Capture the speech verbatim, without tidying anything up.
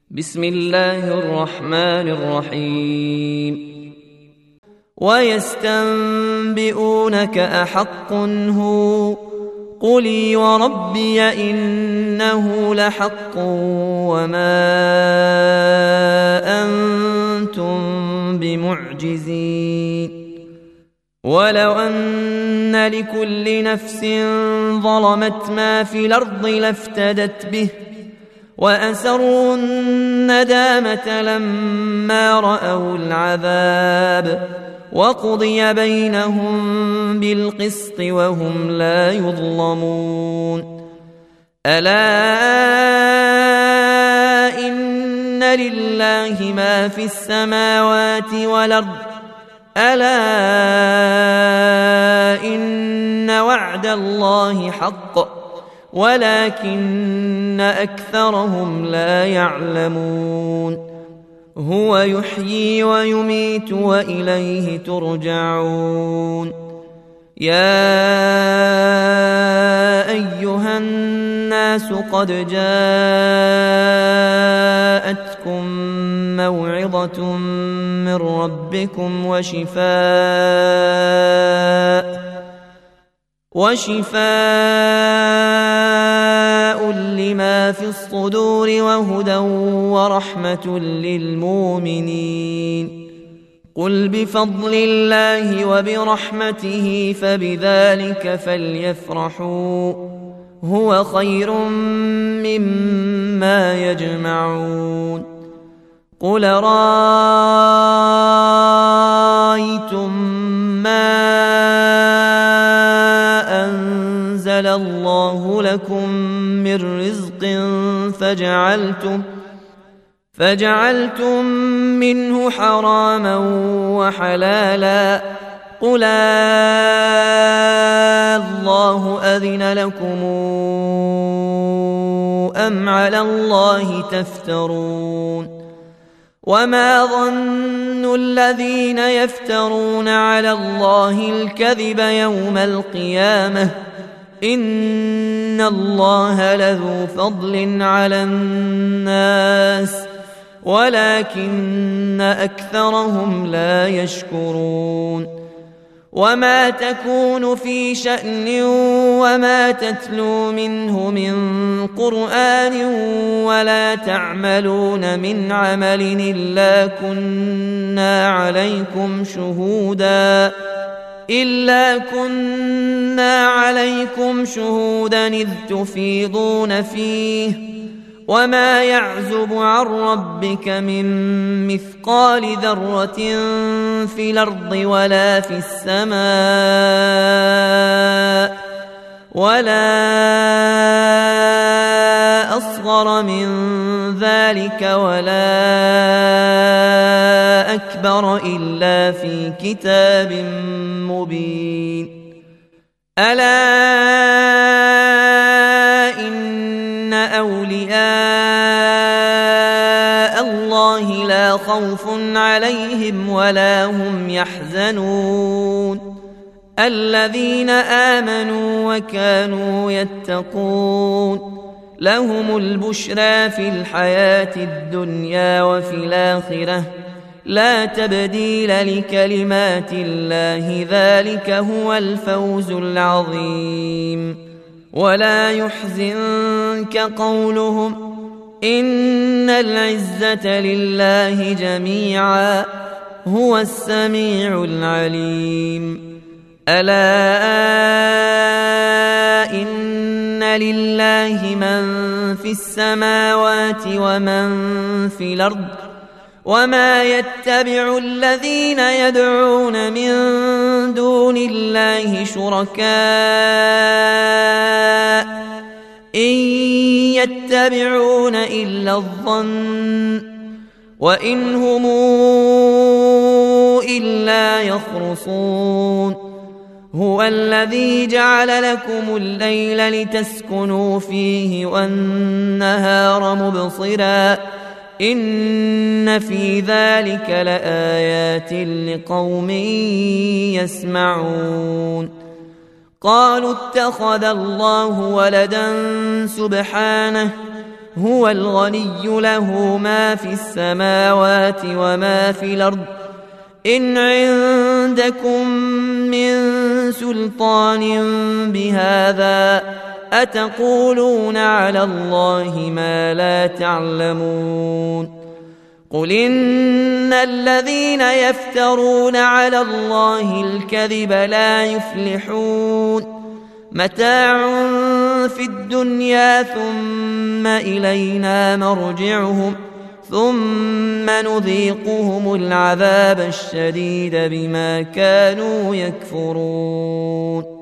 بسم الله الرحمن الرحيم ويستنبئونك أحق هو قل وربي إنه لحق وما أنتم بمعجزين ولو أن لكل نفس ظلمت ما في الأرض لافتدت به وأسروا الندامة لما رأوا العذاب وقضي بينهم بالقسط وهم لا يظلمون ألا إن لله ما في السماوات والأرض ألا إن وعد الله حق ولكن أكثرهم لا يعلمون هو يحيي ويميت وإليه ترجعون يا أيها الناس قد جاءتكم موعظة من ربكم وشفاء وشفاء لما في الصدور وهدى ورحمة للمؤمنين قل بفضل الله وبرحمته فبذلك فليفرحوا هو خير مما يجمعون قل رأيتم ما أنزل الله لكم من رزق فجعلتم فجعلتم منه حراما وحلالا قل الله أذن لكم أم على الله تفترون وما ظن الذين يفترون على الله الكذب يوم القيامة إن الله لذو فضل على الناس ولكن أكثرهم لا يشكرون وما تكون في شأن وما تتلو منه من قرآن ولا تعملون من عمل إلا كنا عليكم شهودا إلا كنا عليكم شهودا إذ تفيضون فيه وما يعزب عن ربك من مثقال ذرة في الأرض ولا في السماء ولا أصغر من ذلك ولا أكبر إلا في كتاب مبين ألا إن أولياء الله لا خوف عليهم ولا هم يحزنون الذين آمنوا وكانوا يتقون لهم البشرى في الحياة الدنيا وفي الآخرة لا تبديل لكلمات الله ذلك هو الفوز العظيم ولا يحزنك قولهم إن العزة لله جميعا هو السميع العليم ألا إن لله من في السماوات ومن في الأرض وما يتبع الذين يدعون من دون الله شركاء إن يتبعون إلا الظن وإن هم إلا يخرصون هو الذي جعل لكم الليل لتسكنوا فيه والنهار مبصرا إن في ذلك لآيات لقوم يسمعون قالوا اتخذ الله ولدا سبحانه هو الغني له ما في السماوات وما في الأرض إن عندكم من سلطان بهذا أتقولون على الله ما لا تعلمون قل إن الذين يفترون على الله الكذب لا يفلحون متاع في الدنيا ثم إلينا مرجعهم ثم نذيقهم العذاب الشديد بما كانوا يكفرون